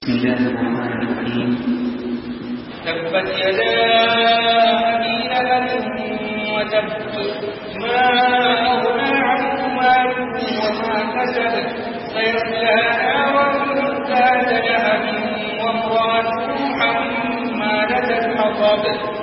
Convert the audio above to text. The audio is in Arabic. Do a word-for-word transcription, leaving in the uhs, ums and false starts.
بسم الله الرحمن الرحيم. تبت يدا أبي لهب وتب ما أغنى عنه ماله وما كسب سيصلى نارا ذات لهب وامرأته حمالة الحطب